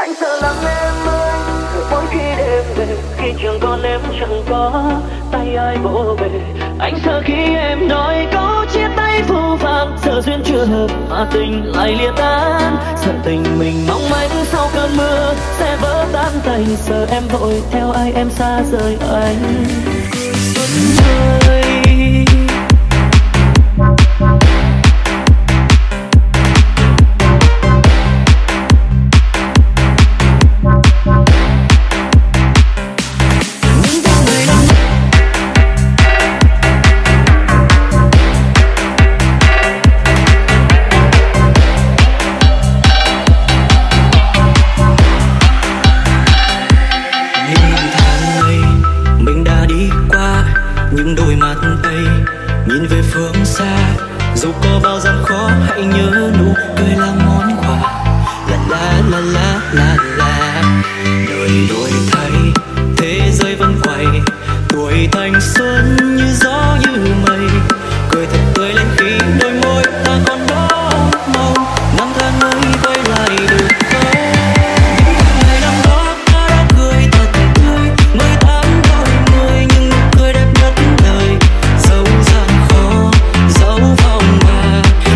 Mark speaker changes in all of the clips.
Speaker 1: Anh sợ lắm em ơi, mỗi khi đêm về, khi trường còn em chẳng có tay ai vỗ về. Anh sợ khi em nói câu chia tay phũ phàng, sợ duyên chưa hợp mà tình lại lìa tan. Sợ tình mình mong manh sau cơn mưa sẽ vỡ tan tành. Sợ em vội theo ai em xa rời anh. Xuân ơi, những đôi mắt ấy nhìn về phương xa, dù có bao gian khó hãy nhớ nụ cười là món quà. La la la la la la, đời đổi thay thế giới vẫn quay, tuổi thanh xuân như gió như mây, cười thật tươi lên khi đôi môi ta còn đó mong năm tháng ấy quay lại được không. Những ngày năm đó ta đã cười thật tươi, 18 đôi mươi nhưng nụ cười đẹp nhất đời. Dẫu gian khó dẫu vòng hòa,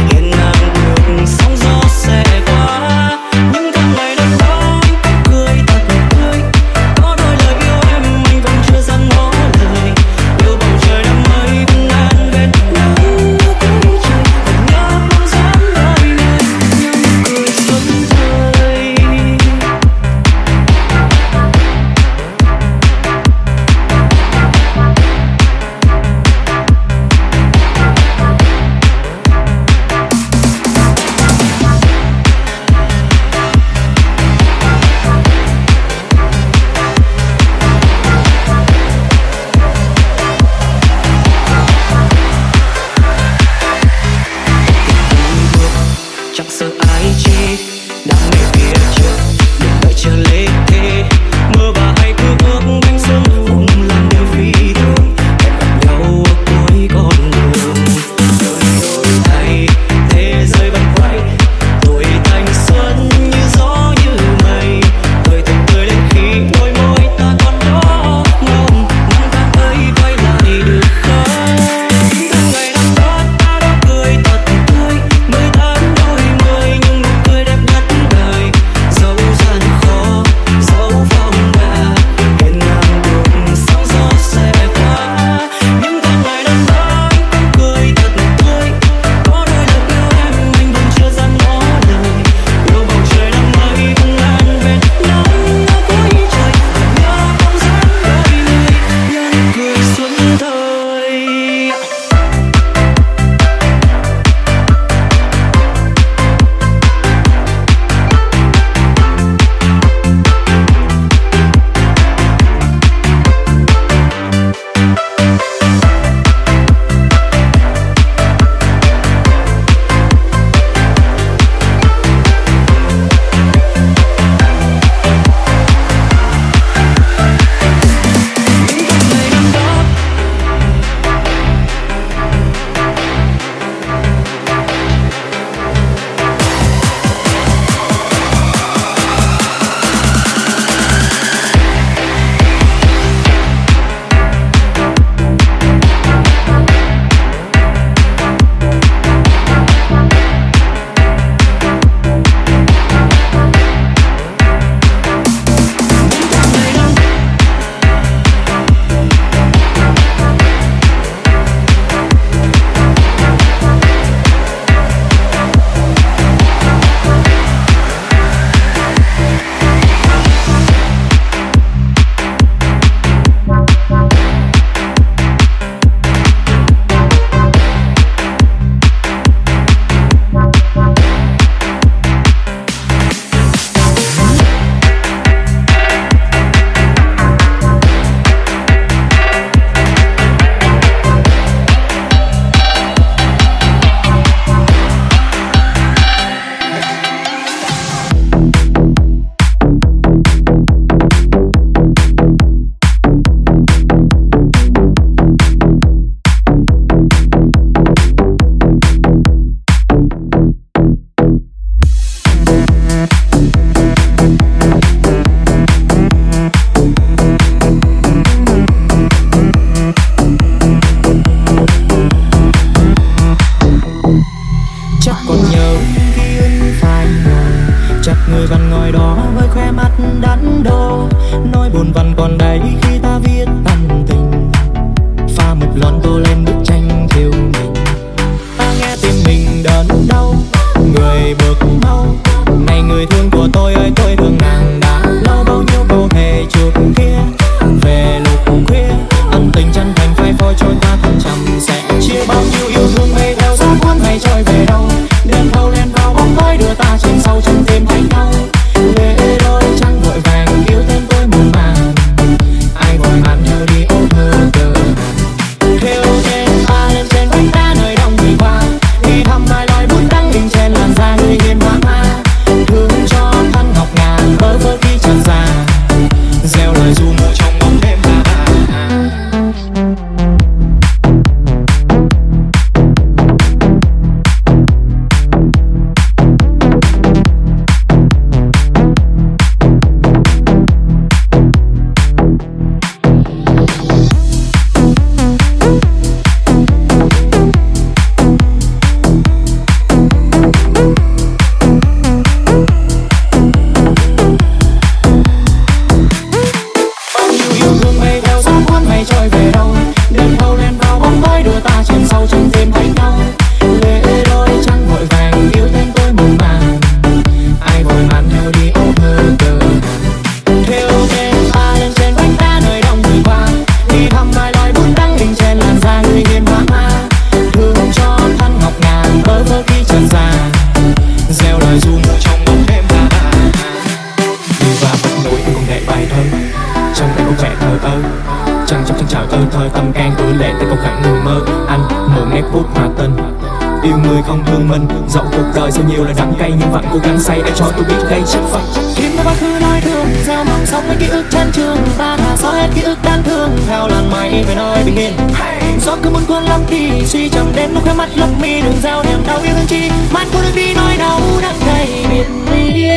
Speaker 1: thời tâm can tuổi lệ tới không khẳng người mơ. Anh mượn nét bút hòa tình, yêu người không thương mình. Dẫu cuộc đời sao nhiều là đắng cay nhưng vẫn cố gắng say để cho tôi biết đây chắc phận.
Speaker 2: Tim đã quá khứ nói thương, gieo mong sống mấy ký ức chán trường. Ta đã xóa hết ký ức đáng thương theo làn mây về nơi bình yên. Gió cứ muốn cuốn lắm đi, suy trầm đến lúc khóe mắt lấp mi. Đừng gieo niềm đau yêu thương chi, mắt cô đừng đi nói đau đắng cay biệt ly.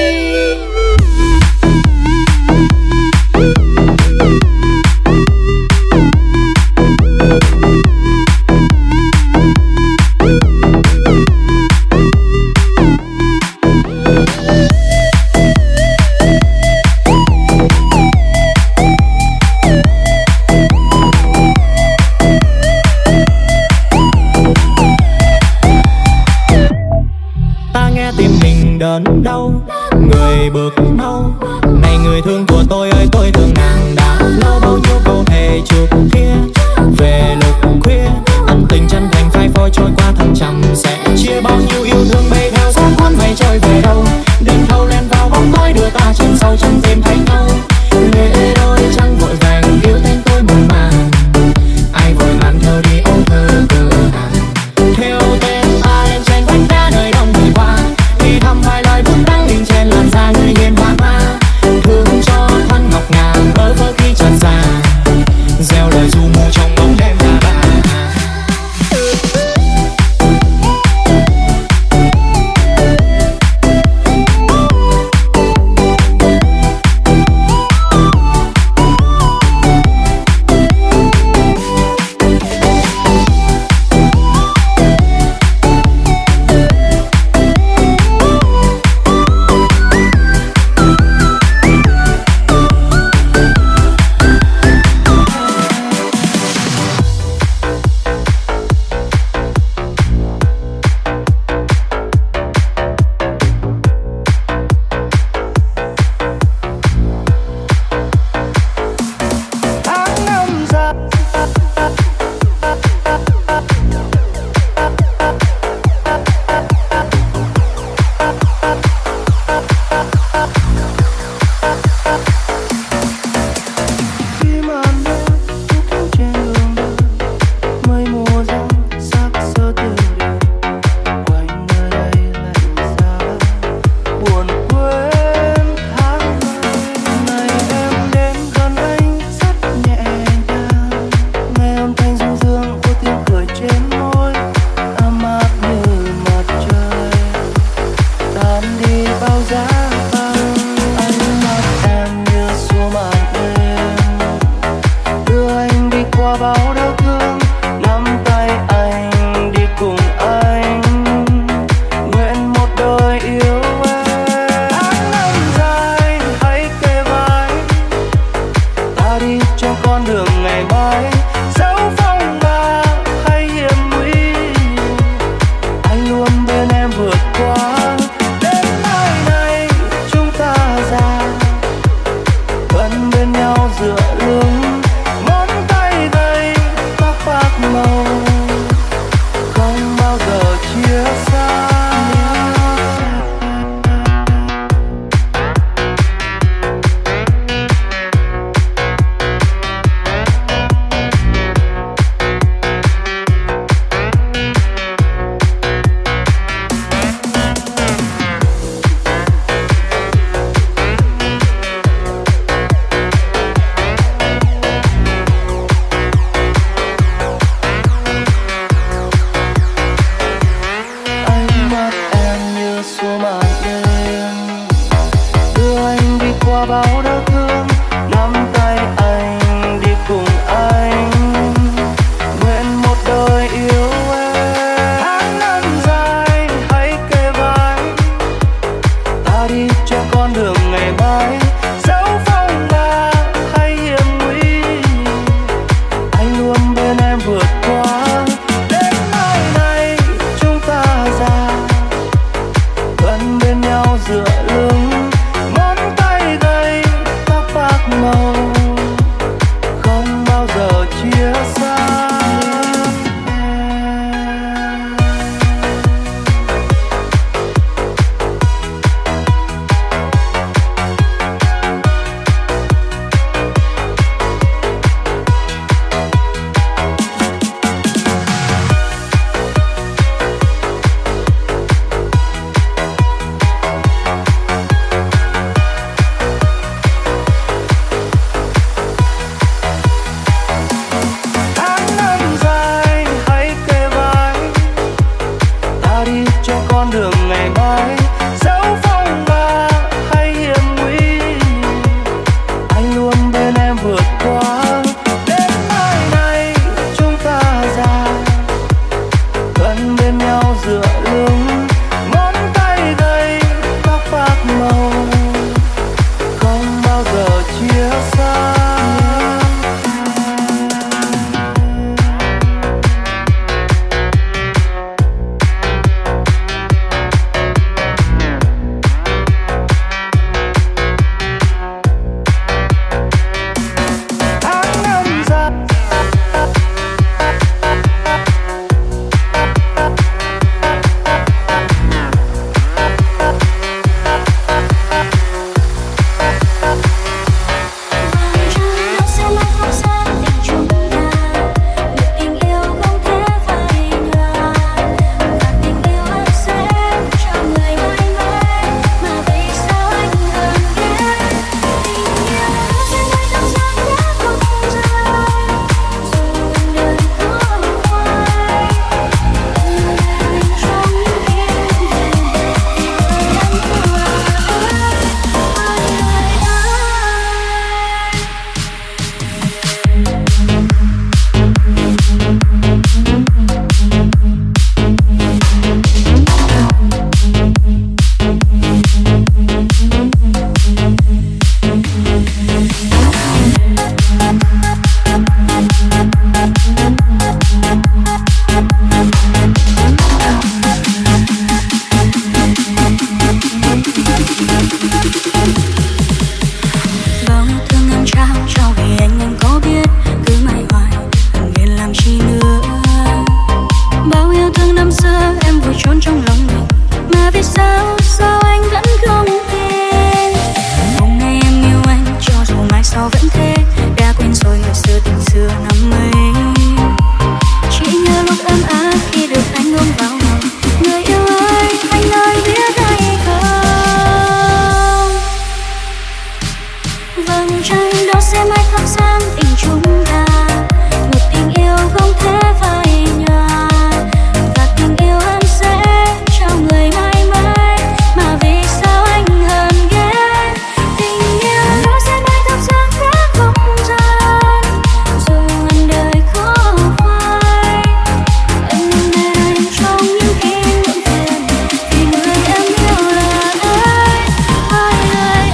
Speaker 1: Đớn đau người bước mau này, người thương của tôi ơi tôi thương nàng đã lâu. Bao nhiêu câu thề trước kia về lúc khuya, ân tình chân thành phai phôi trôi qua thăng trầm. Sẽ chia bao nhiêu yêu thương bay theo gió cuốn mây trôi về đâu. Đêm thâu len vào bóng tối đưa ta trên sâu trong tìm thấy nhau. Lệ đôi trăng vội vàng yêu tên tôi muộn màng, ai vội mang thơ đi âu thơ cửa hàng. Theo tên ta lên trên vách đá nơi đông người qua, thì thầm vài lời vun đắng in trên làn da người hiền hoa ma. Thương cho thân ngọc ngà bơ vơ khi chợt già, gieo lời du mù trong bóng đêm ta bà.
Speaker 3: Bao yêu thương em trao vì anh có biết cứ mãi hoài hận vì làm chi nữa. Bao yêu thương năm xưa em vùi trốn trong lòng mình, mà vì sao anh vẫn không tin. Hôm nay em yêu anh cho dù mai sau vẫn thế, đã quên rồi người xưa tình xưa năm ấy. Chỉ nhớ lúc ấm áp khi được anh ôm vào lòng. Người yêu ơi, anh ơi biết hay không? Vầng trăng đó sẽ mãi thắp sáng tình chúng ta, một tình yêu không thể phai nhòa. Và tình yêu em sẽ cho người mãi mãi, mà vì sao anh hờn ghét. Tình yêu đó sẽ mãi thắp sáng cả không gian, dù ngàn đời khó phai. Em luôn bên anh trong những khi muộn phiền, vì người em yêu là ai, ai.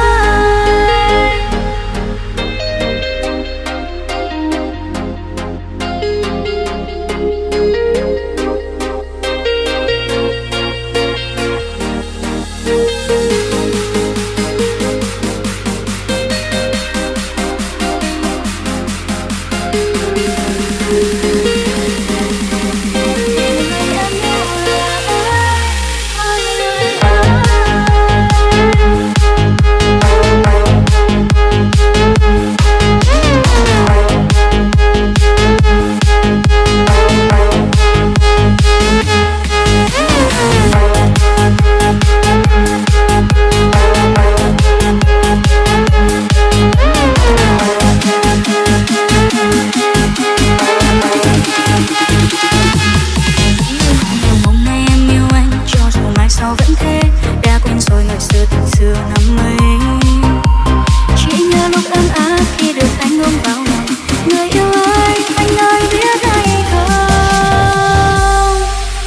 Speaker 3: Hôm nay em yêu anh cho dù mai sau vẫn thế, đã quên rồi người xưa tình xưa năm ấy. Chỉ nhớ lúc ấm áp khi được anh ôm vào lòng. Người yêu ơi, anh ơi biết hay không?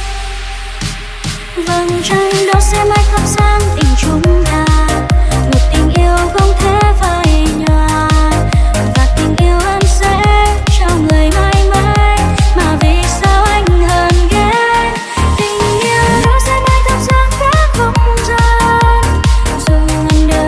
Speaker 3: Vầng trăng đó sẽ mãi thắp sáng tình chúng ta, một tình yêu không thể phai nhòa. Và tình yêu em sẽ cho người mãi mãi, mà vì sao anh hờn ghét. Tình yêu đó sẽ mãi thắp sáng cả không gian, dù ngàn đời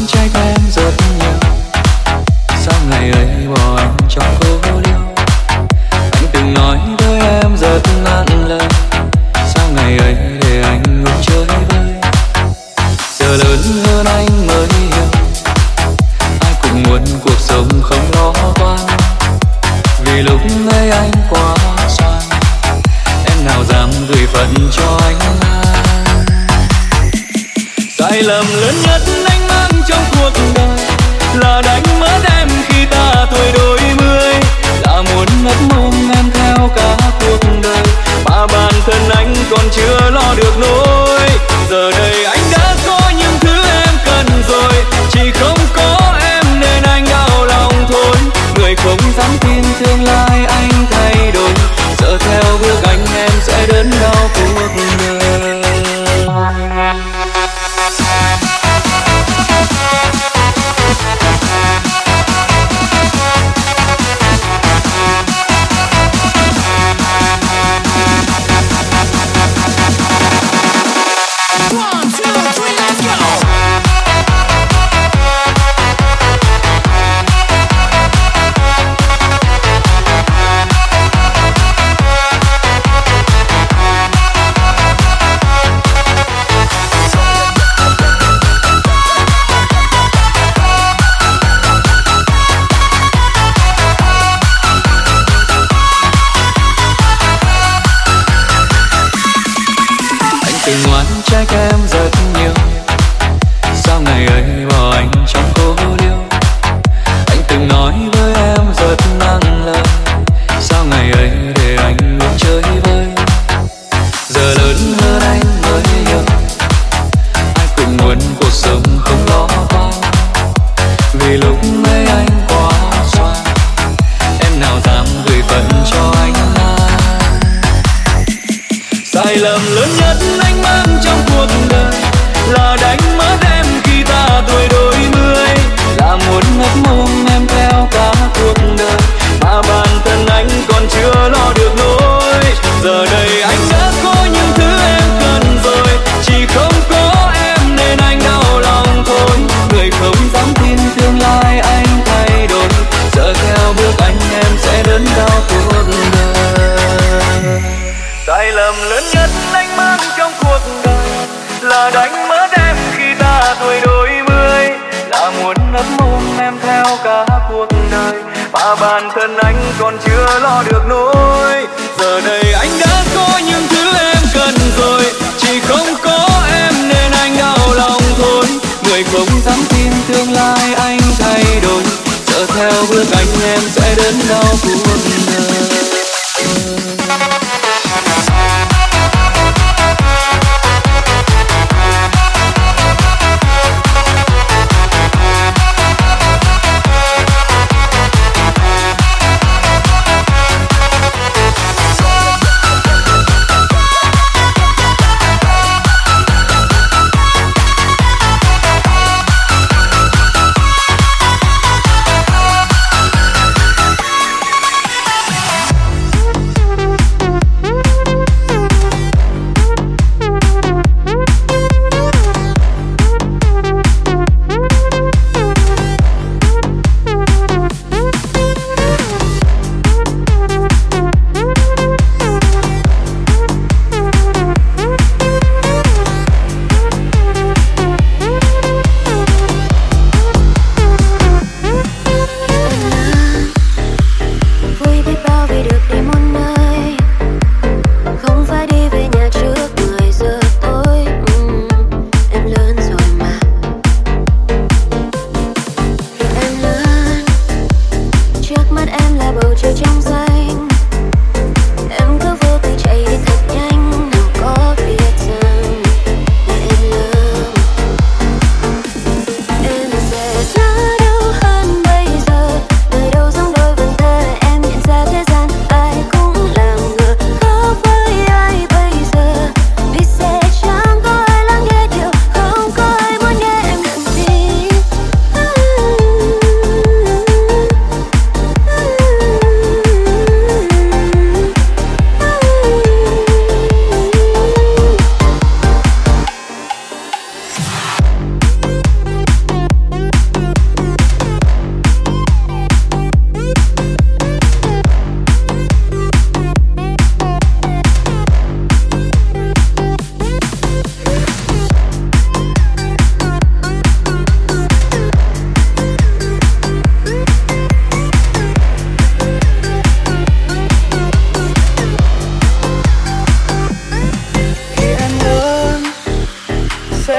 Speaker 1: trách em rất nhiều. Sao ngày ấy bỏ anh trong cô liêu? Anh từng nói với em rất ngàn lời. Sao ngày ấy để anh ngồi chơi vơi? Giờ lớn hơn anh mới hiểu, ai cũng muốn cuộc sống không lo toan. Vì lúc ấy anh quá xoan, em nào dám gửi phận cho anh an. Sai lầm lớn nhất anh mang trong cuộc đời là đánh mất em khi ta tuổi đôi mươi, là muốn ngất mong em theo cả cuộc đời mà bản thân anh còn chưa lo được nỗi. Giờ đây anh đã có những thứ em cần rồi, chỉ không có em nên anh đau lòng thôi. Người không dám tin tương lai anh thay đổi, sợ theo bước anh em sẽ đớn đau cuộc đời. Từng oán trách em rất nhiều. Sao ngày ấy bỏ anh trong cô liêu? Anh từng nói với em rất ngàn lời. Sao ngày ấy để anh ngồi chơi vơi? Giờ lớn hơn anh mới hiểu, ai cũng muốn cuộc sống không lo toan. Vì lúc ấy anh quá xoan, em nào dám gửi phận cho anh an. Sai lầm lớn nhất anh mang trong cuộc đời là đánh mất em khi ta tuổi đôi mươi, là muốn ngất mong em theo cả cuộc đời mà bản thân anh còn chưa lo được nỗi. Giờ đây anh đã có những thứ em cần rồi, chỉ không có em nên anh đau lòng thôi. Người không dám tin tương lai anh thay đổi, sợ theo bước anh em sẽ đớn đau cuộc đời. Sai lầm lớn nhất anh mang trong cuộc đời là đánh mất em khi ta tuổi đôi mươi, là muốn ngất mong em theo cả cuộc đời mà bản thân anh còn chưa lo được nỗi. Giờ đây anh đã có những thứ em cần rồi, chỉ không có em nên anh đau lòng thôi. Người không dám tin tương lai anh thay đổi, sợ theo bước anh em sẽ đớn đau cuộc đời.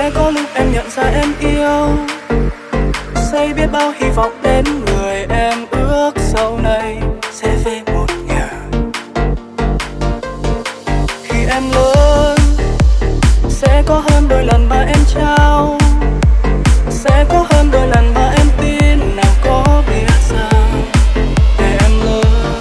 Speaker 2: Sẽ có lúc em nhận ra em yêu, xây biết bao hy vọng đến người em ước sau này sẽ về một nhà. Khi em lớn sẽ có hơn đôi lần mà em trao, sẽ có hơn đôi lần mà em tin. Nào có biết rằng để em lớn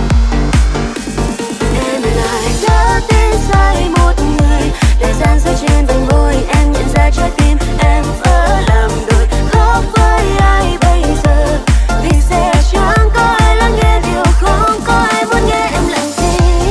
Speaker 3: em lại đã tin sai một người. Thời gian rơi trên từng môi em nhận ra trái tim em vỡ làm đôi. Khóc với ai bây giờ vì sẽ chẳng có ai lắng nghe điều không có ai muốn nghe em làm gì.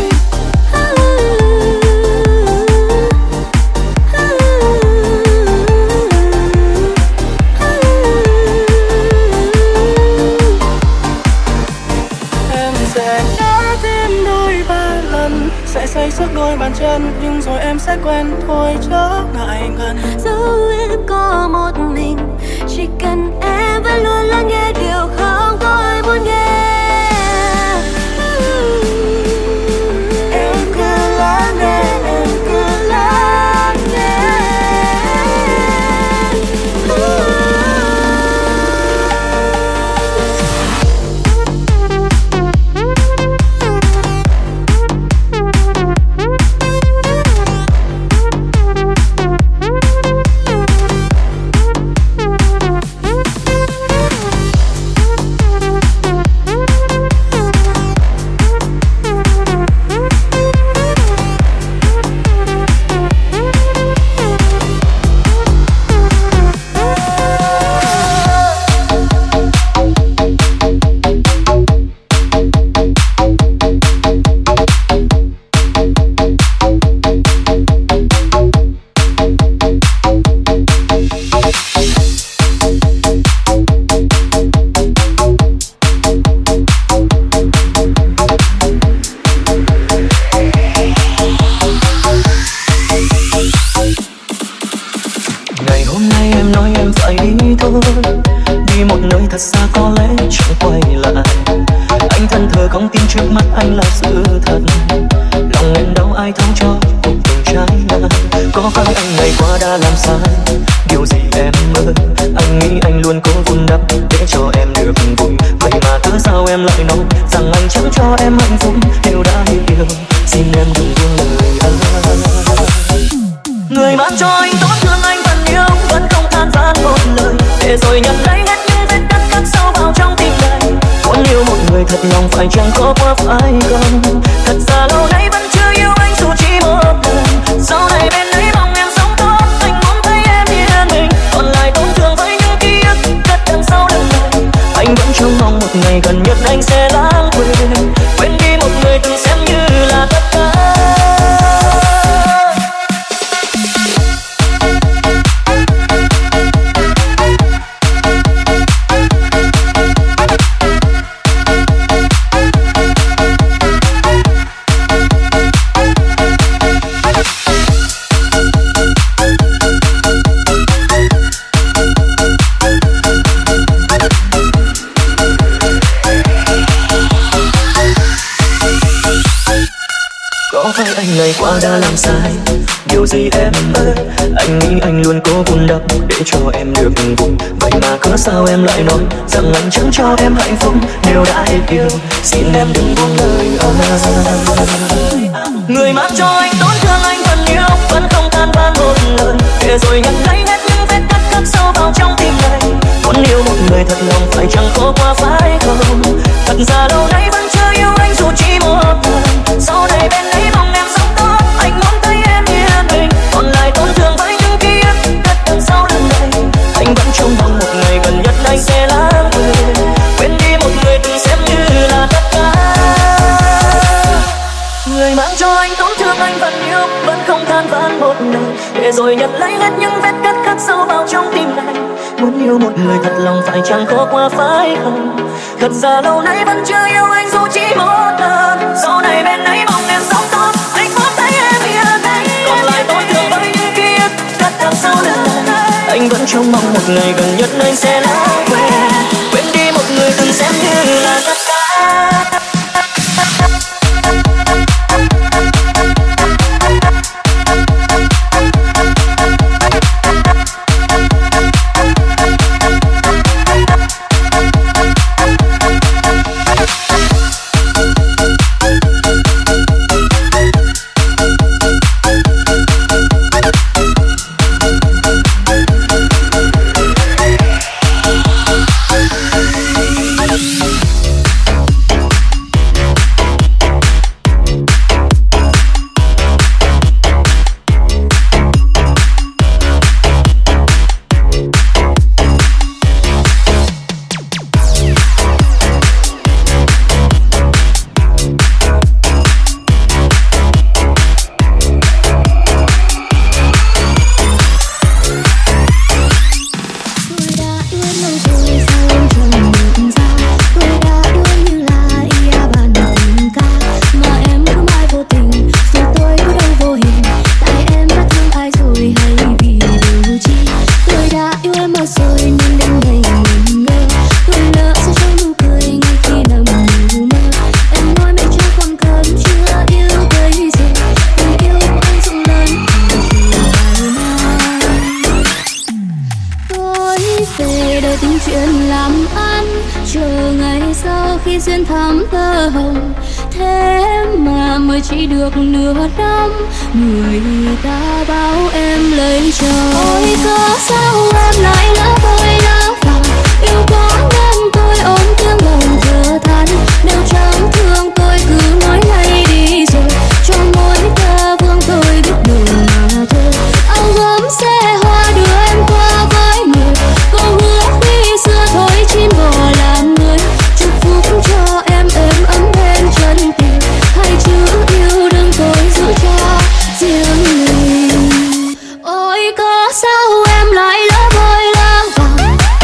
Speaker 2: em sẽ ngã thêm đôi ba lần, sẽ xây sức đôi bàn chân, nhưng rồi em sẽ quen thôi chớ ngại ngần.
Speaker 3: Dẫu em có một mình, chỉ cần em vẫn luôn lắng nghe điều không có ai muốn nghe. Em cứ lắng nghe, em cứ lắng nghe.
Speaker 1: Ngày hôm nay em nói em phải đi thôi, đi một nơi thật xa có lẽ chẳng quay lại. Anh thân thờ không tin trước mắt anh là sự thật, lòng em đau ai thấu cho cuộc tình trái ngang. Có phải anh ngày qua đã làm sai điều gì em ơi? Anh nghĩ anh luôn cố vun đắp để cho em được vui, vậy mà cứ sao em lại nói rằng anh chẳng cho em hạnh phúc. Nếu đã yêu xin em đừng buông lời anh. Người mang cho anh tổn thương anh vẫn yêu, vẫn không than vãn một lời, để rồi nhận lấy hết những vết cắt khắc sâu vào trong tim này. Muốn yêu một người thật lòng phải chăng có quá phải không? Thật ra lâu nay vẫn chưa yêu anh dù chỉ một lần. Sau này bên ấy mong em sống tốt, anh muốn thấy em yên bình. Còn lại tổn thương với những ký ức cất đằng sau lưng này. Anh vẫn trông mong một ngày gần nhất anh sẽ lãng quên, quên đi một người từng xem như là tất cả. Có phải anh ngày qua đã làm sai điều gì em ơi? Anh nghĩ anh luôn cố vun đắp để cho em được vui, vậy mà cớ sao em lại nói rằng anh chẳng cho em hạnh phúc. Nếu đã hết yêu xin em đừng buông lời người mang cho anh tổn thương anh vẫn yêu, vẫn không than vãn một lời, để rồi nhận lấy hết những vết cắt khắc sâu vào trong tim này. Muốn yêu một người thật lòng phải chẳng khó qua phải không? Thật ra lâu nay vẫn chưa yêu anh dù chỉ một lần. Sau này bên ấy mong em sống tốt, anh muốn thấy em yên bình. Còn lại tổn thương với những ký ức cất đằng sau lưng này. Anh vẫn trông mong một ngày gần nhất anh sẽ lãng quên, quên đi một người từng xem như là tất cả. Người mang cho anh tổn thương anh vẫn yêu, vẫn không than vãn một lời, để rồi nhận lấy hết những vết cắt khắc sâu vào trong tim này. Muốn yêu một người thật lòng phải chẳng khó qua phải không? Thật ra lâu nay vẫn chưa yêu anh dù chỉ một lần. Sau này bên ấy mong em sống tốt, anh muốn thấy em yên bình. Còn lại tổn thương với những ký ức cất đằng sau lưng này. Anh vẫn trông mong một ngày gần nhất anh sẽ lãng quên, quên đi một người từng xem như là tất cả.
Speaker 3: về đời tính chuyện làm ăn, chờ ngày sau khi duyên thắm tơ hồng. Thế mà mới chỉ được nửa năm, người ta bảo em lấy chồng. Ôi có sao em lại lỡ tôi lỡ vòng, yêu quá nên tôi ôm tiếng lòng thở than. Nếu chẳng thương tôi cứ nói ngay đi rồi, cho mỗi tơ vương tôi biết đường mà thôi. Áo gấm xe hoa đưa em qua với người, câu hứa khi xưa thôi chín bò làm người. Chúc phúc cho em êm ấm bên chân tình, hai chữ yêu đừng tôi giữ cho riêng mình. Ôi có sao em lại lỡ vội lỡ vòng.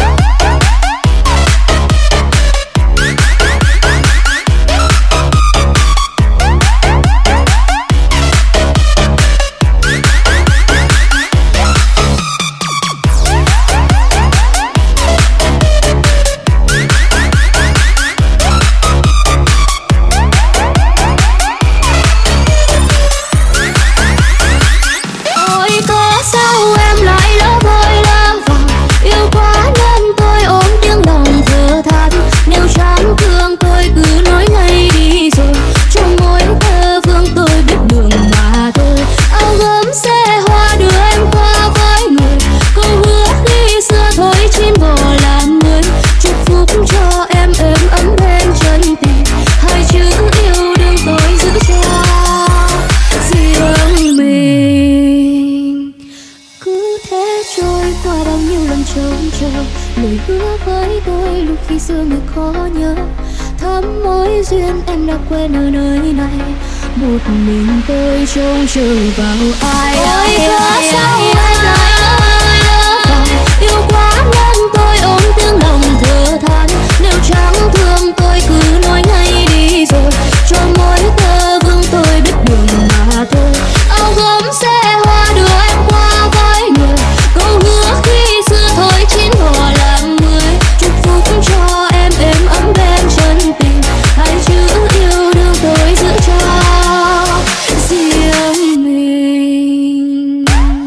Speaker 3: Lời hứa với tôi lúc khi xưa người khó nhớ, thắm mối duyên em đã quên ở nơi này. Một mình tôi trông chờ vào ai. Ôi có sao em lại lỡ vòng, yêu quá nên tôi ôm tiếng lòng thở than. Nếu chẳng thương tôi cứ nói ngay đi rồi, cho mỗi tơ vương tôi biết đường mà thôi. Áo gấm xe hoa đưa em qua với người, câu hứa khi xưa thôi chín bò làm người. Chúc phúc cho em êm ấm bên chân tình, hai chữ yêu đương tôi giữ cho riêng mình.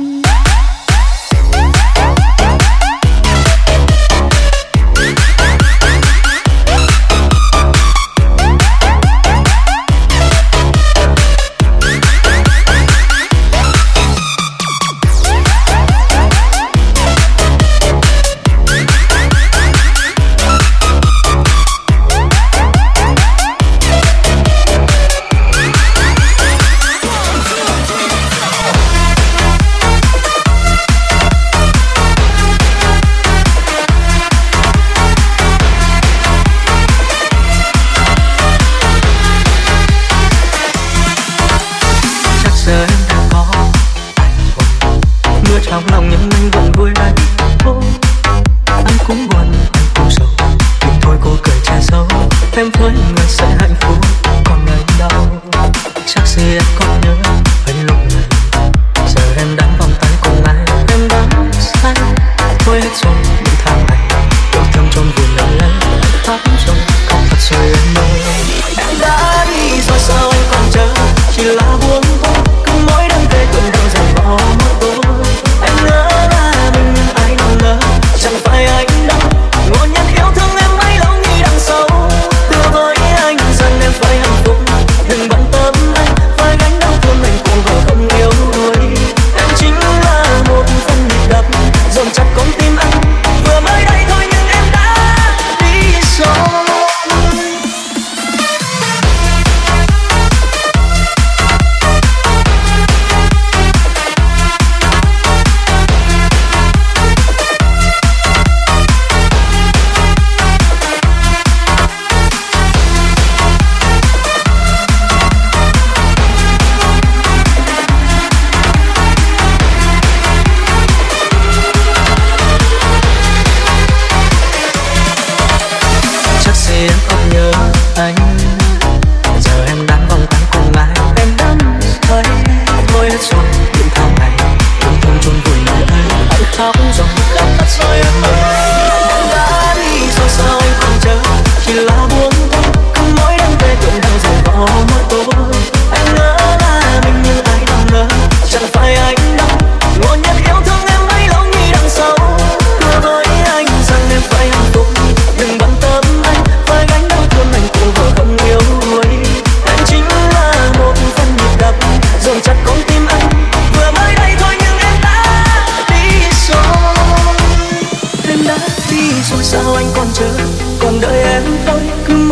Speaker 1: Trong lòng nhưng anh vẫn vui lại thôi. Anh cũng buồn, anh cũng sầu, nhưng thôi cô cười che giấu. Em với người sẽ hạnh phúc, còn ngày đau. Chắc gì em còn nhớ về lúc này, giờ em đang vòng tay cùng ai. Em đã sai, thôi hết rồi những tháng này. Yêu thương trong vườn lần lên, thắm rồi, không thật rồi em ơi. Em đã đi rồi sao anh còn chờ, chỉ là buồn thôi. Cứ mỗi đêm về tuần đầu dành vào mỗi tối. Em ngỡ là mình nhưng ai đâu ngờ, chẳng phải anh đâu. Ngộ nhận yêu thương em mãi lâu nghĩ đằng sau. Từ với anh rằng em phải hạnh phúc, đừng bận tâm anh phải gánh đau thương mình cùng vợ không yêu thôi. Em chính là một phần nhịp đập dồn chặt con tim anh, vừa mới đây thôi nhưng em đã đi rồi.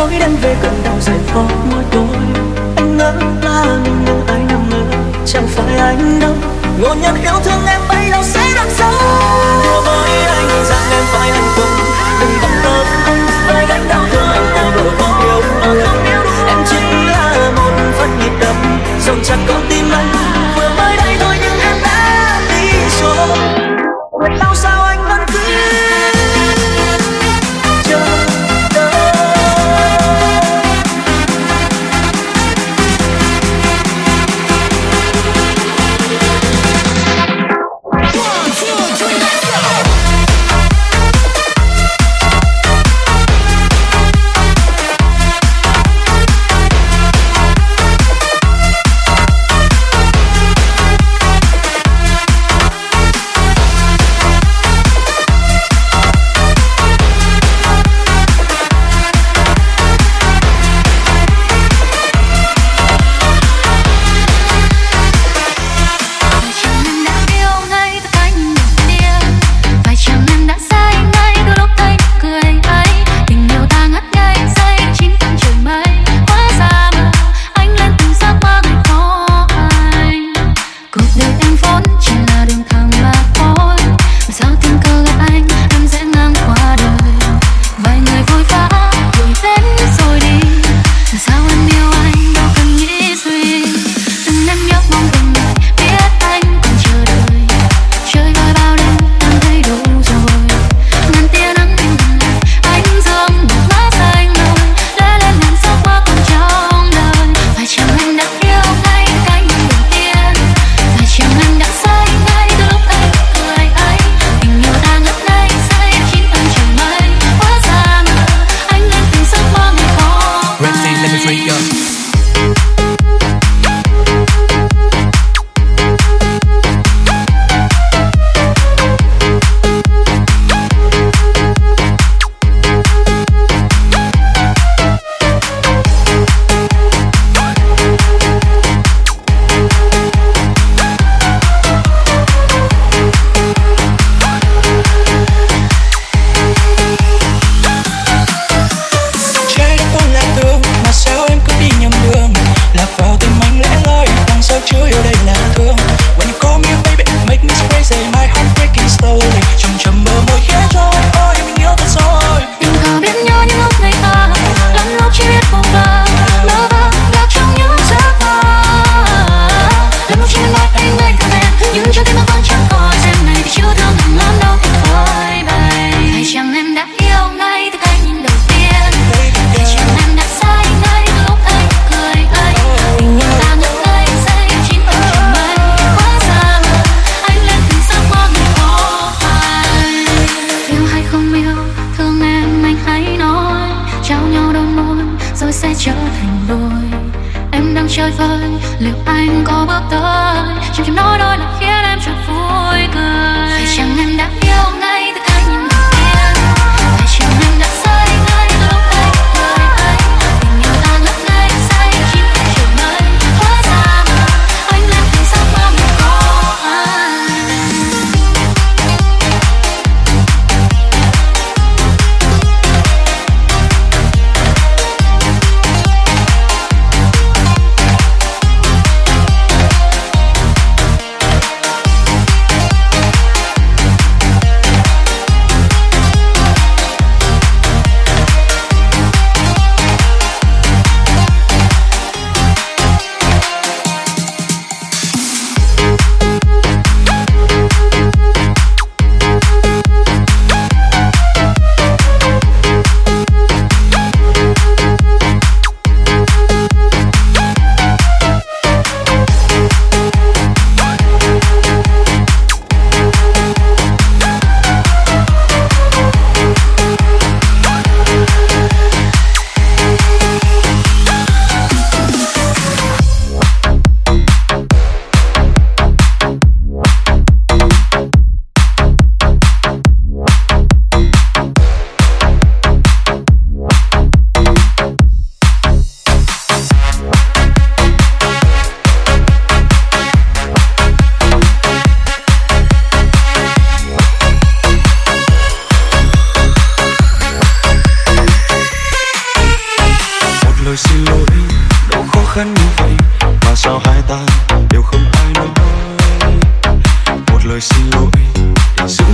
Speaker 2: mỗi đêm về cơn đau giải phó mỗi tối. Anh ngỡ là mình nhưng ai nào ngờ chẳng phải anh đâu. Ngộ nhận yêu thương em bấy lâu sẽ đậm sâu. Với anh rằng em phải hạnh phúc, đừng bận tâm anh phải gánh đau thương anh ta vừa không yêu mà không yêu. Em chính là một phần nhịp đập dòng chặt con tim anh vừa mới đây thôi nhưng em đã đi rồi. Vậy bao sao anh vẫn cứ chờ đợi.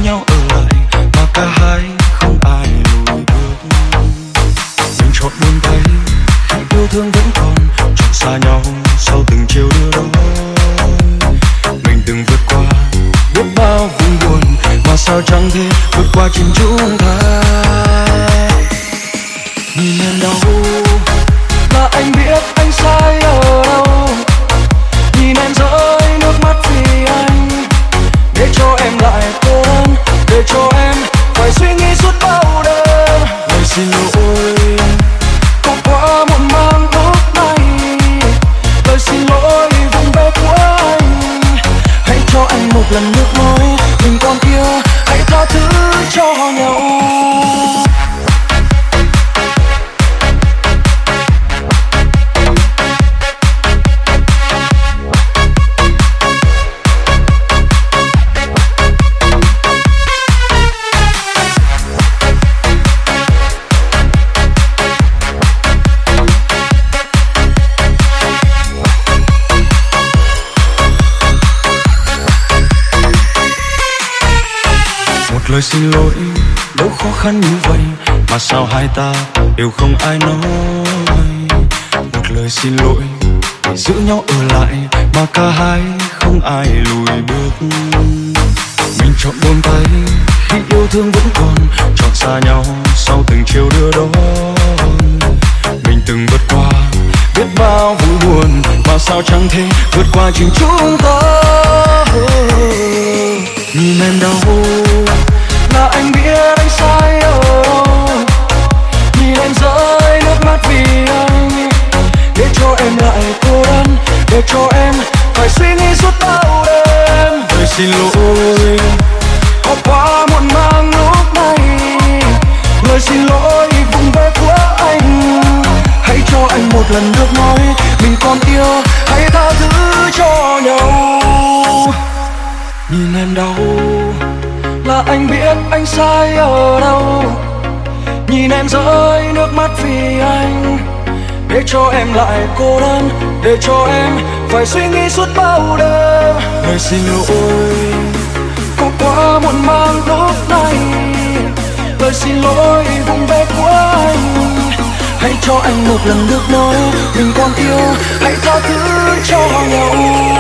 Speaker 4: nhau ở lại mà cả hai không ai lùi bước. Mình chọn buông tay khi yêu thương vẫn còn, chọn xa nhau sau từng chiều đưa đón. Mình từng vượt qua biết bao vui buồn mà sao chẳng thể vượt qua chính chúng ta. Nhìn em đâu là anh biết anh sai ở đâu, nhìn em rơi nước mắt vì anh, để cho em lại cô đơn, để cho em phải suy nghĩ suốt bao đêm. Lời xin lỗi có quá muộn màng lúc này, lời xin lỗi vùng về của anh. Hãy cho anh một lần nước nối, mình còn yêu, hãy tha thứ cho nhau. Lời xin lỗi đâu khó khăn như vậy, mà sao hai ta đều không ai nói. Một lời xin lỗi để giữ nhau ở lại mà cả hai không ai lùi bước. Mình chọn buông tay khi yêu thương vẫn còn, chọn xa nhau sau từng chiều đưa đón. Mình từng vượt qua biết bao vui buồn mà sao chẳng thể vượt qua chính chúng ta. Nhìn em đâu là anh biết anh sai ở đâu, nhìn em rơi nước mắt vì anh, để cho em lại cô đơn, để cho em phải suy nghĩ suốt bao đêm. Lời xin lỗi có quá muộn màng lúc này, lời xin lỗi vùng về của anh. Hãy cho anh một lần được nói mình còn yêu, hãy tha thứ cho nhau. Nhìn em đâu là anh biết anh sai ở đâu, nhìn em rơi nước mắt vì anh, để cho em lại cô đơn, để cho em phải suy nghĩ suốt bao đêm. Lời xin lỗi có quá muộn màng lúc này, lời xin lỗi vùng về của anh. Hãy cho anh một lần được nói mình còn yêu, hãy tha thứ cho nhau.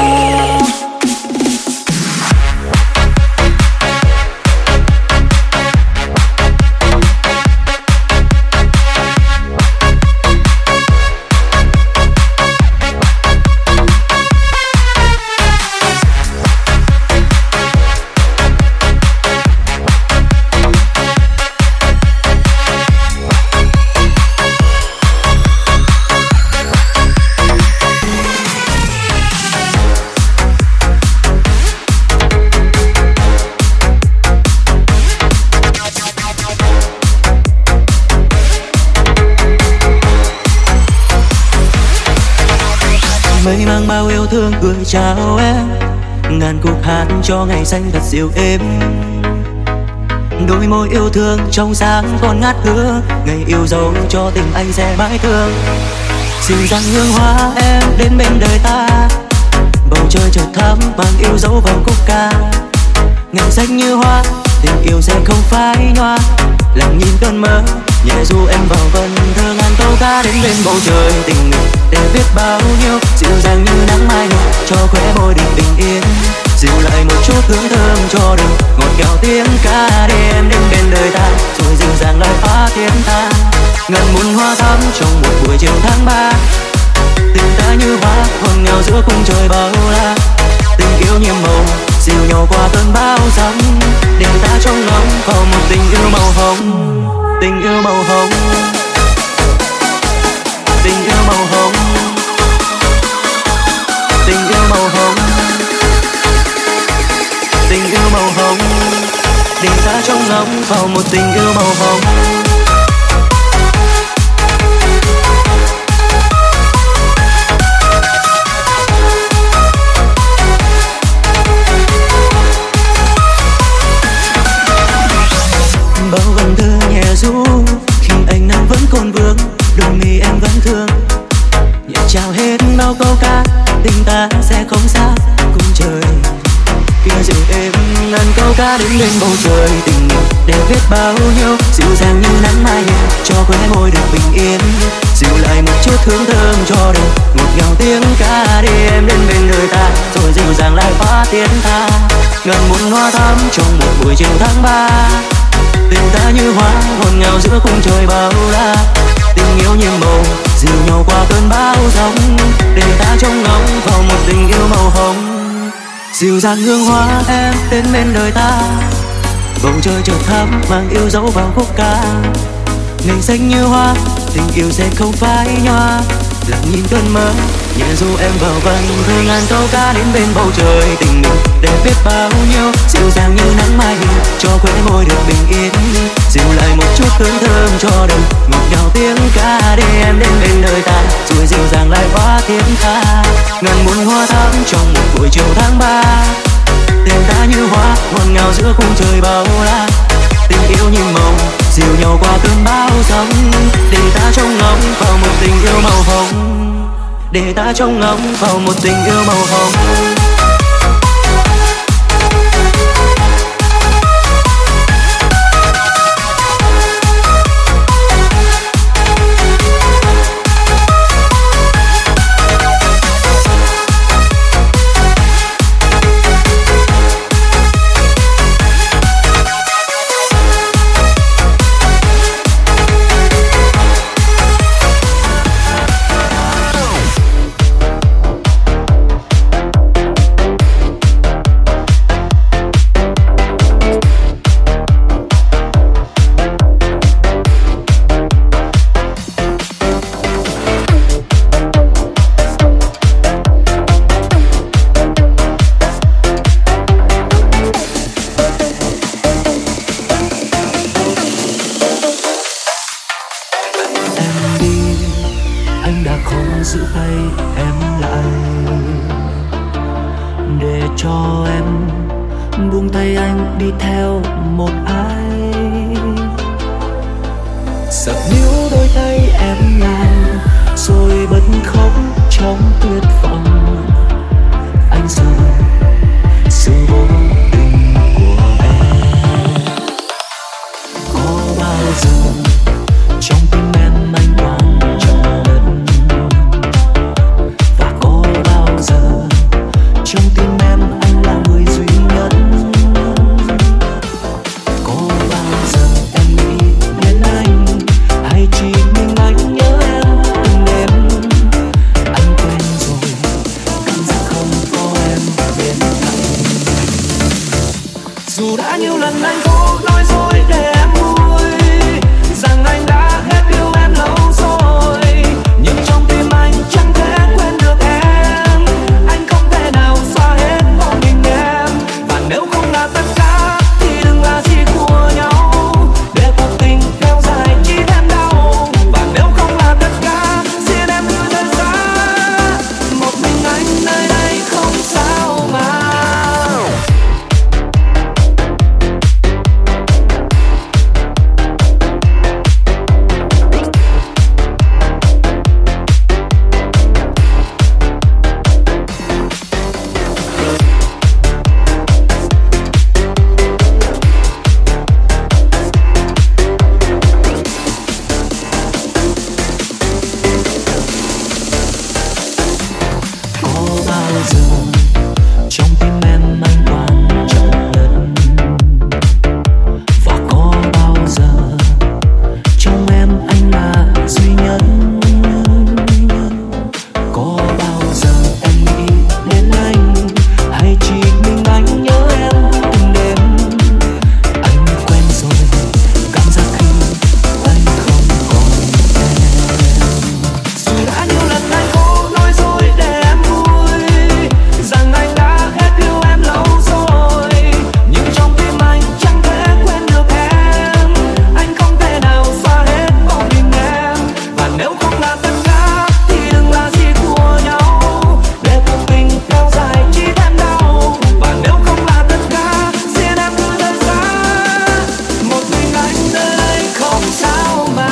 Speaker 1: Mây mang bao yêu thương gửi chào em, ngàn cuộc hát cho ngày xanh thật dịu êm. Đôi môi yêu thương trong sáng còn ngát hương, ngày yêu dấu cho tình anh sẽ mãi thương. Dịu dàng hương hoa em đến bên đời ta, bầu trời chợt thắm mang yêu dấu vào khúc ca. Ngày xanh như hoa, tình yêu sẽ không phai nhòa, lặng nhìn cơn mơ nhẹ du em vào vần thơ ngàn câu ca đến bên bầu trời. Tình mình để biết bao nhiêu, dịu dàng như nắng mai nhung cho khóe môi định bình yên. Dịu lại một chút hương thơm cho đời, ngọt ngào tiếng ca đêm đến bên đời ta, rồi dịu dàng lại phá thiên ta. Ngàn muôn hoa thắm trong một buổi chiều tháng 3, tình ta như hoa hôn nhau giữa khung trời bao la. Tình yêu nhiệm màu dìu nhau qua cơn bão giông, để ta trong lòng có một tình yêu màu hồng. Tình yêu màu hồng, tình yêu màu hồng, tình yêu màu hồng, tình yêu màu hồng, để ta trong lòng có một tình yêu màu hồng. Bao vần thơ nhẹ ru khi anh nắng vẫn còn vương, đôi mi em vẫn thương. Nhẹ chào hết bao câu ca, tình ta sẽ không xa cùng trời. kia dịu êm ngàn câu ca đến lên bầu trời. Tình yêu đẹp biết bao nhiêu, dịu dàng như nắng mai hiền cho khóe môi được bình yên. Dịu lại một chút hương thơm cho đời, ngọt ngào tiếng ca để em đến bên đời ta, rồi dịu dàng lại hóa tiếng tha. Ngàn muôn hoa thắm trong một buổi chiều tháng 3, tình ta như hoa ngọt ngào giữa khung trời bao la. Tình yêu nhiệm màu dìu nhau qua cơn bão giông, để ta trông ngóng vào một tình yêu màu hồng. Dịu dàng hương hoa em đến bên đời ta, bầu trời chợt thắm mang yêu dấu vào khúc ca. Ngày xanh như hoa, tình yêu sẽ không phai nhòa. Lặng nhìn cơn mơ, nhẹ ru em vào vần thơ ngàn câu ca đến bên bầu trời. Tình mình đẹp biết bao nhiêu, dịu dàng như nắng mai hiền cho khóe môi được bình yên. Dịu lại một chút hương thơm cho đời, ngọt ngào tiếng ca để em đến bên đời ta, rồi dịu dàng lại hóa tiếng ca. Ngàn muôn hoa thắm trong một buổi chiều tháng 3, tình ta như hoa ngọt ngào giữa khung trời bao la. Tình yêu như màu dìu nhau qua cơn bão giông, để ta trông ngóng vào một tình yêu màu hồng, để ta trông ngóng vào một tình yêu màu hồng.
Speaker 2: giữ tay em lại để cho em buông tay anh đi theo một ai. Sập níu đôi tay em lại rồi bật khóc trong tuyệt vọng. Anh sợ sự vô tình của em. Có bao giờ trong tim em anh còn trọn đất, và có bao giờ trong tim em anh là người duy nhất. Có bao giờ em nghĩ đến anh hay chỉ mình anh nhớ em từng đêm. Anh quên rồi cảm giác không có em bên cạnh. Dù đã nhiều lần anh cố nói dối để em vui rằng anh đã hết yêu em lâu rồi, nhưng trong tim anh chẳng thể quên được em. Anh không thể nào xóa hết một mình em, và nếu không là tất cả thì đừng là gì của nhau, để cuộc tình kéo dài chỉ thêm đau. Và nếu không là tất cả xin em đưa đời ra, một mình anh nơi đây không sao mà. Có bao giờ trong tim em anh còn trọn đất, và có bao giờ trong em anh là duy nhất. Có bao giờ em nghĩ đến anh hay chỉ mình anh nhớ em từng đêm. Anh quen rồi cảm giác khi anh không còn em. Dù đã nhiều lần anh cố nói dối để em vui rằng anh đã hết yêu em lâu rồi, nhưng trong tim anh chẳng thể quên được em. Anh không thể nào xóa hết một mình em, và nếu không là tất cả thì đừng là gì của nhau, để cuộc tình kéo dài chỉ thêm đau. Và nếu không là tất cả xin em đưa đời ra, một mình anh nơi đây không sao mà.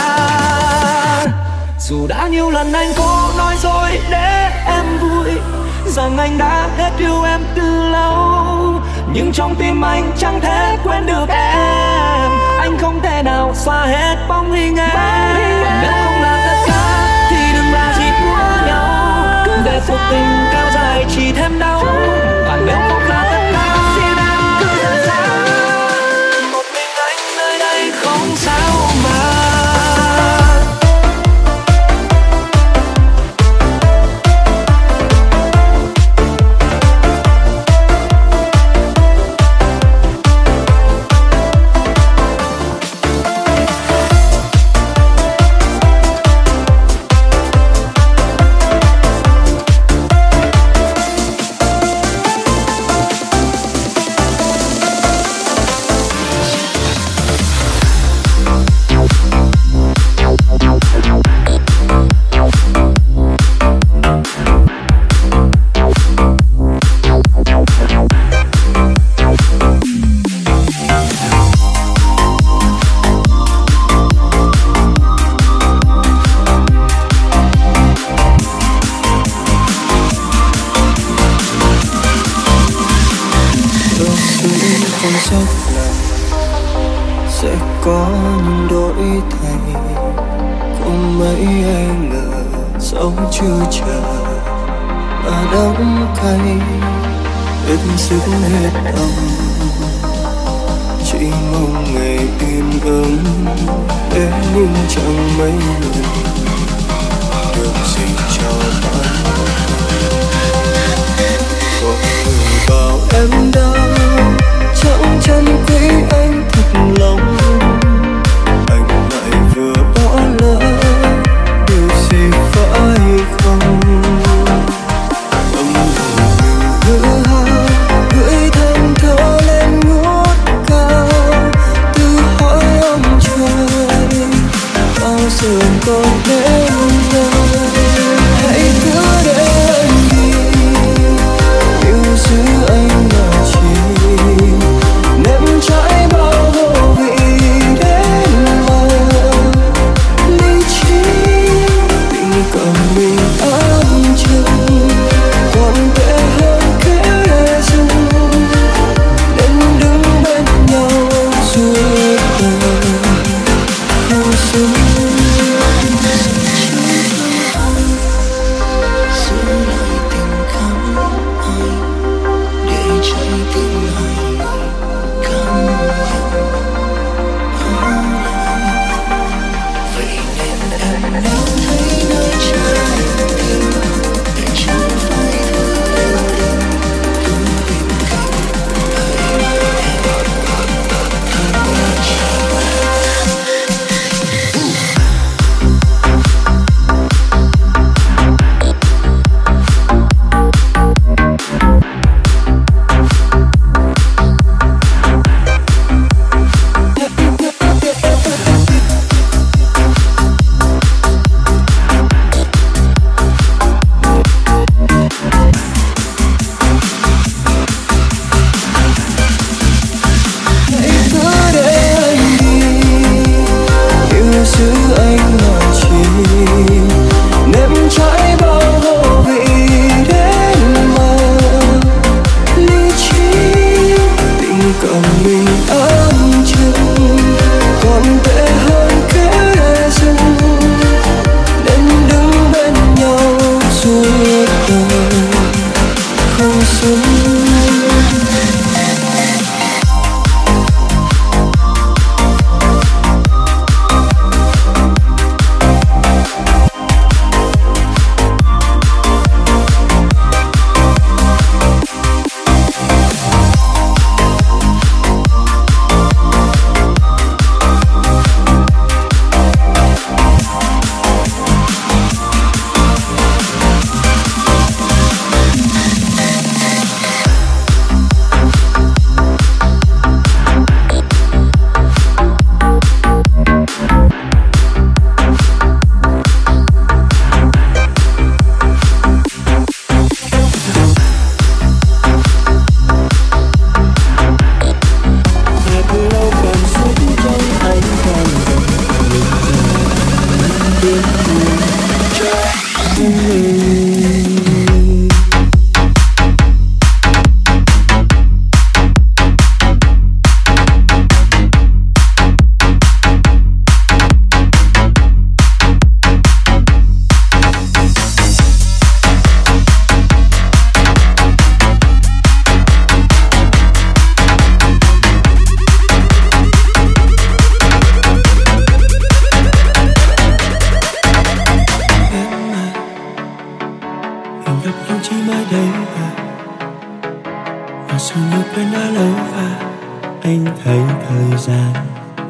Speaker 2: Dù đã nhiều lần anh cố nói dối để em vui rằng anh đã hết yêu em từ lâu, nhưng trong tim anh chẳng thể quên được em. Anh không thể nào xóa hết bóng hình em. Và nếu không là tất cả thì đừng là gì của nhau, để cuộc tình cao dài chỉ thêm đau. Và nếu không là tất cả xin em cứ thật xa, một mình anh nơi đây không sao mà.
Speaker 1: Sẽ có những đổi thay, không mấy ai ngờ dẫu chưa chờ mà đắng cay hết sức hết tâm. Chỉ mong ngày yên ấm để nhưng chẳng mấy lần được gì cho anh. Có người bảo em đã chẳng chân quý anh thật lòng, anh lại vừa bỏ lỡ điều gì phải không? Tâm hồn mình hứa hao gửi thân thơ lên ngút cao, từ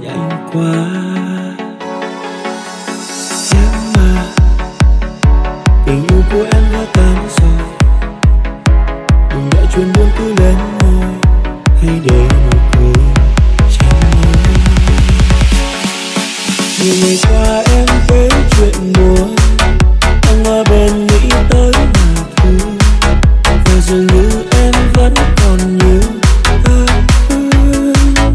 Speaker 1: nhanh quá. Em mà tình yêu của em đã tan rồi, đừng để chuyện buồn cứ lên môi, hãy để nụ cười trên môi. Nhiều ngày qua em kể chuyện buồn, anh ở bên nghĩ tới mà thương, và dường như em vẫn còn nhiều ơ phương.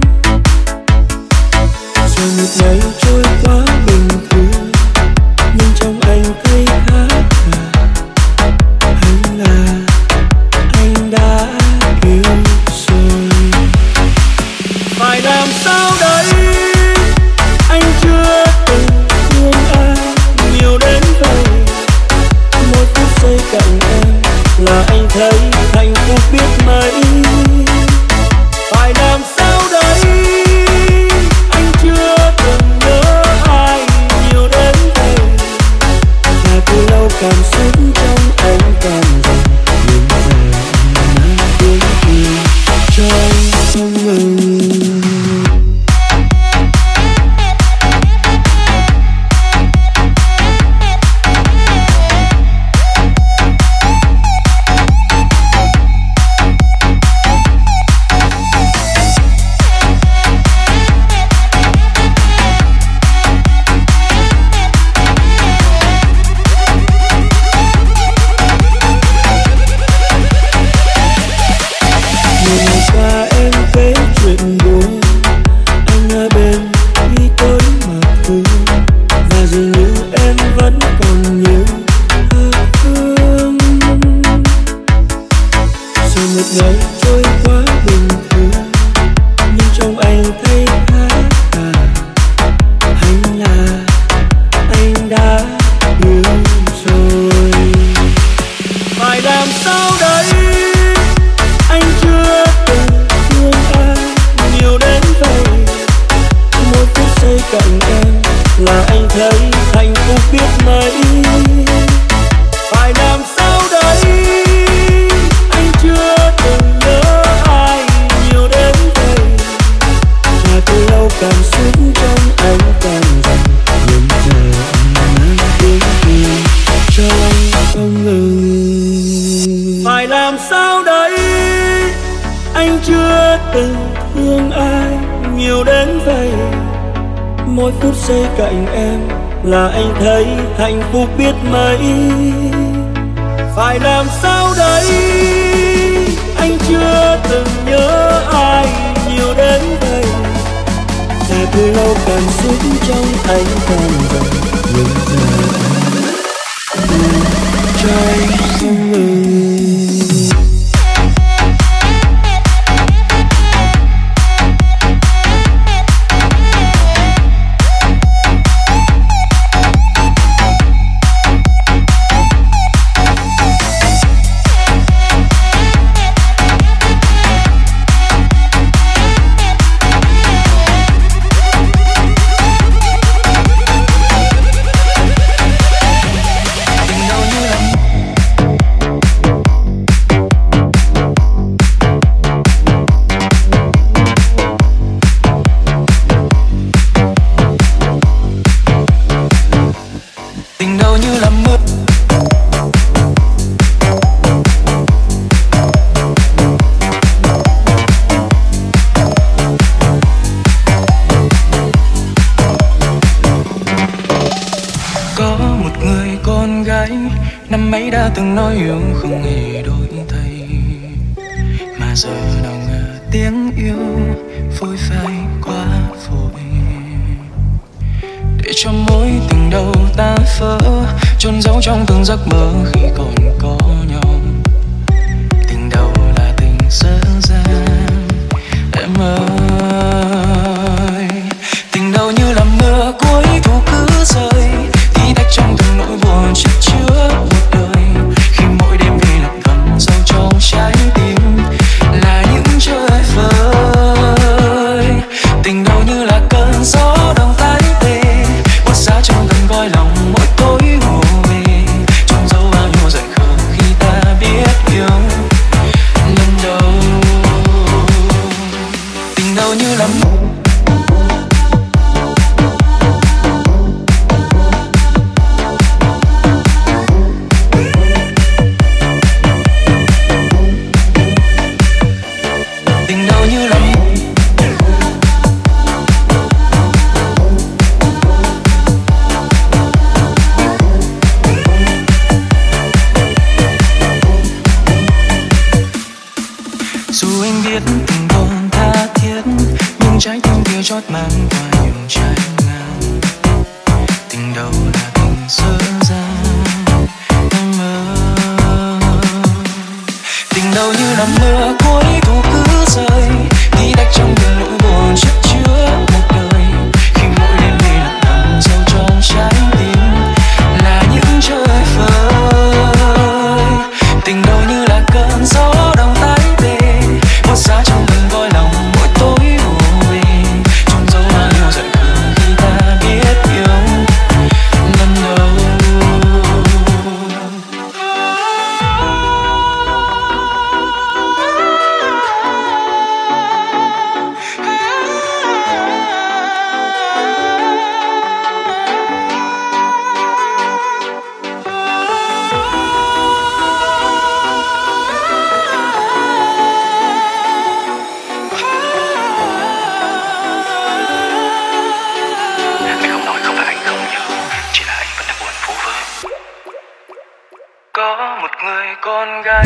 Speaker 1: Rồi một ngày trôi qua bình thường, nhưng trong anh thấy khác lạ. Hay là anh đã yêu rồi? Phải làm sao đấy, anh chưa từng thương ai nhiều đến vậy. Mỗi phút giây cạnh em là anh thấy hạnh phúc biết mấy. Phải làm sao đấy, anh chưa từng nhớ ai nhiều đến vậy. Và từ lâu cảm xúc trong anh càng dần, nhưng giờ anh mang tiếng cười cho anh không ngừng. Mỗi phút giây cạnh em là anh thấy hạnh phúc biết mấy. Phải làm sao đấy, anh chưa từng nhớ ai nhiều đến vậy. Và từ lâu cảm xúc trong anh càng dần, nhưng giờ anh cho anh không ngừng.
Speaker 5: Từng nói yêu không hề đổi thay, mà giờ nào ngờ tiếng yêu phôi phai quá vội. Để cho mối tình đầu ta vỡ, chôn giấu trong từng giấc mơ khi còn có nhau. Tình đầu là tình dở dang em ơi. Tình đầu như là mưa cuối thu cứ rơi, tí tách trong từng nỗi buồn chất chứa một đời. Trái tim là những chơi vơi, tình đầu như là cơn gió đông tái về, buốt giá trong gần coi lòng mỗi tối ngủ về, trong dấu bao nhiêu giận khờ khi ta biết yêu lần đầu. Tình đầu như là thoáng qua nhiều trái ngang. Tình đầu là tình dở dang em mơ. Tình đầu như là mưa cuối thu cứ rơi, ghi đách trong từng nỗi buồn chất chứa một đời. Khi mỗi đêm về lặng thầm sâu trong trái tim là những trời vơi. Tình đầu như là cơn gió đông tái về, một giá trong từng vội lòng mỗi tối hồi. Trong dấu hoa yêu dại khờ khi ta biết yêu lần đầu. Anh không nói không phải anh không nhớ, chỉ là anh vẫn đang buồn vu vơ. Có một người con gái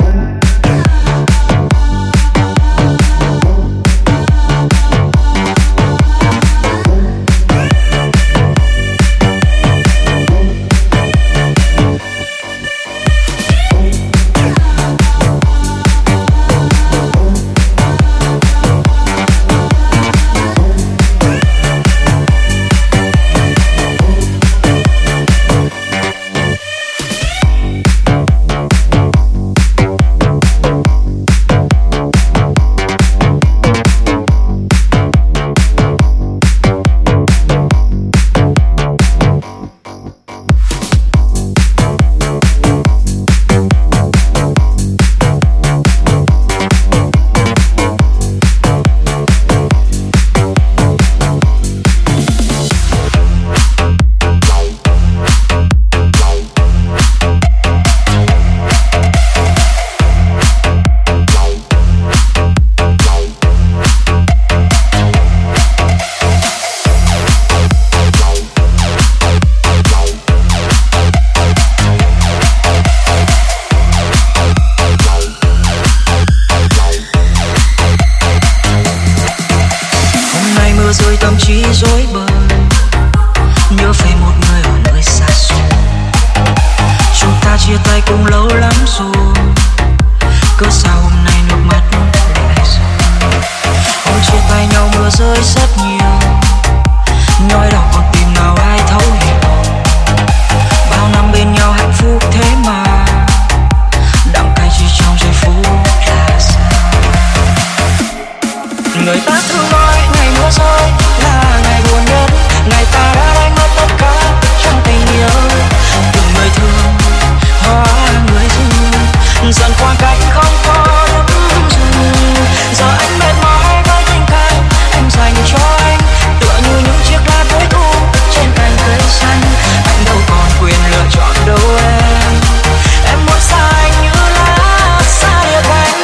Speaker 5: rơi tâm trí rối bời, nhớ về một người ở nơi xa xôi. Chúng ta chia tay cũng lâu lắm rồi, cớ sao hôm nay nước mắt lại rơi. Hôm chia tay nhau mưa rơi rất nhiều, nỗi đau con tim nào ai thấu hiểu. Bao năm bên nhau hạnh phúc thế mà đắng cay chỉ trong giây phút là sao. Người ta thường nói ngày mưa rơi là ngày buồn nhất, ngày ta đã đánh mất tất cả trong tình yêu. Từng người thương hóa người dưng, dần khoảng cách không có đứng dừng. Giờ anh mệt mỏi với tình cảm em dành cho anh, tựa như những chiếc lá cuối thu trên cành cây xanh. Anh đâu còn quyền lựa chọn đâu em muốn xa anh như lá xa địa cánh.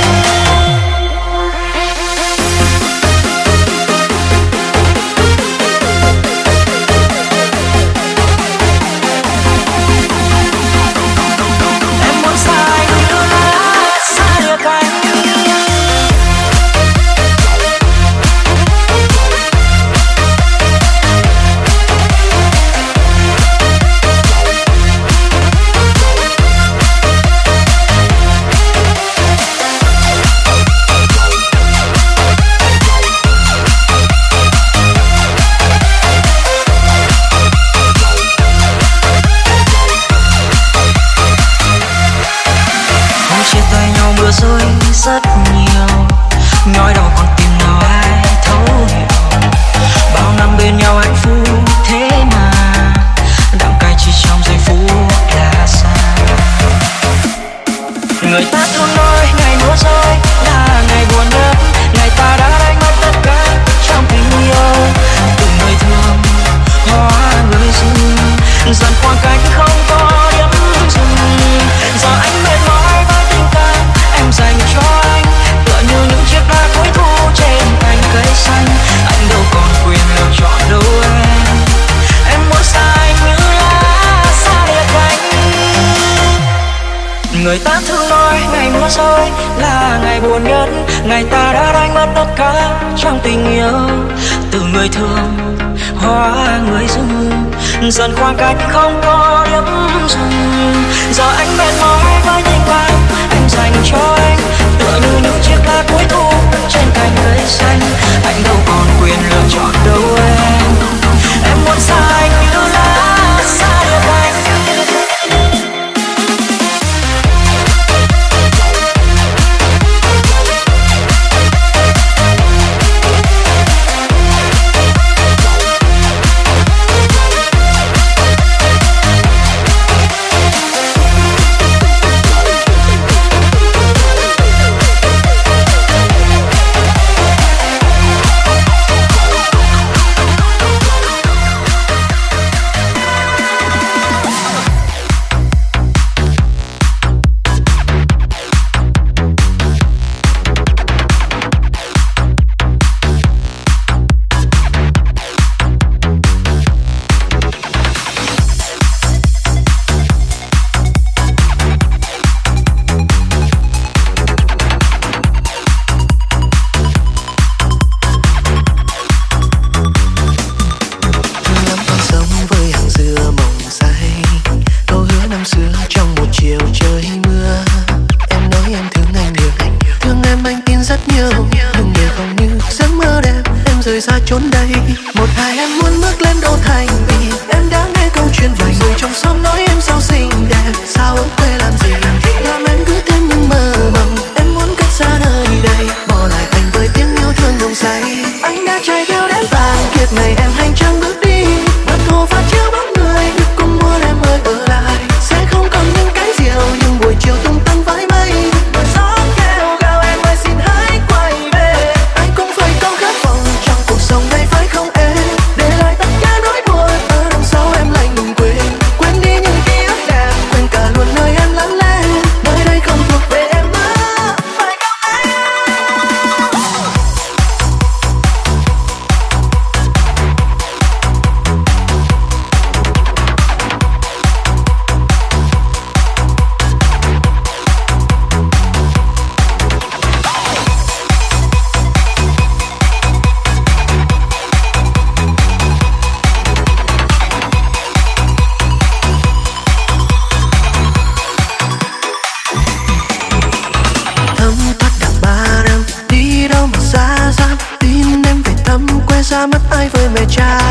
Speaker 5: Rơi rất nhiều, nỗi đau con tim nào ai thấu hiểu. Bao năm bên nhau hạnh phúc thế mà đắng cay chỉ trong giây phút là xa. Người ta thường nói ngày mưa rơi là ngày buồn nhất, ngày ta đã đánh mất tất cả trong tình yêu. Từng người thương hóa người dưng, dần khoảng cách không có điểm dừng. Giờ anh mệt mỏi với tình cảm em dành cho anh, tựa như những chiếc lá cuối thu trên cành cây xanh. Anh đâu còn quyền lựa chọn đâu em muốn xa anh như lá xa địa cánh. Người ta thường nói ngày mưa rơi là ngày buồn nhất, ngày ta đã đánh mất tất cả trong tình yêu.
Speaker 1: từ người thương hóa người dưng, dần khoảng cách không có điểm dừng. Giờ anh mệt mỏi với những bài anh dành cho anh, tựa như những chiếc lá cuối thu trên cành cây xanh. Anh đâu còn quyền lựa chọn đâu em muốn xa anh như lá xa được anh.
Speaker 2: Trốn đây một hai em muốn bước lên đô thành, vì em đã nghe câu chuyện vài người trong xóm nói em sao xinh đẹp, sao ở quê làm gì làm em cứ thêm những mơ mộng. Em muốn cất xa nơi đây, bỏ lại anh với tiếng yêu thương nồng say. Anh đã chạy theo đến tàn kiệt này, em hành trang bước đi mặt hồ phản chiếu bóng người, cũng muốn em ơi ở lại. Sẽ không còn những cái diều, nhưng buổi chiều tung tăng với mây, gió kêu gào em ơi xin hãy quay về. Anh cũng phải có khát vọng trong cuộc sống này phải không em, để lại tất cả nỗi buồn ở đằng sau em lại ngừng quên. Quên đi những ký ức đẹp, quên cả luôn nơi em lớn lên, nơi đây không thuộc về em nữa, phải không em? Thấm thoát cả 3 năm, đi đâu mà xa xăm, tin em về thăm quê xa mất ai với mẹ cha.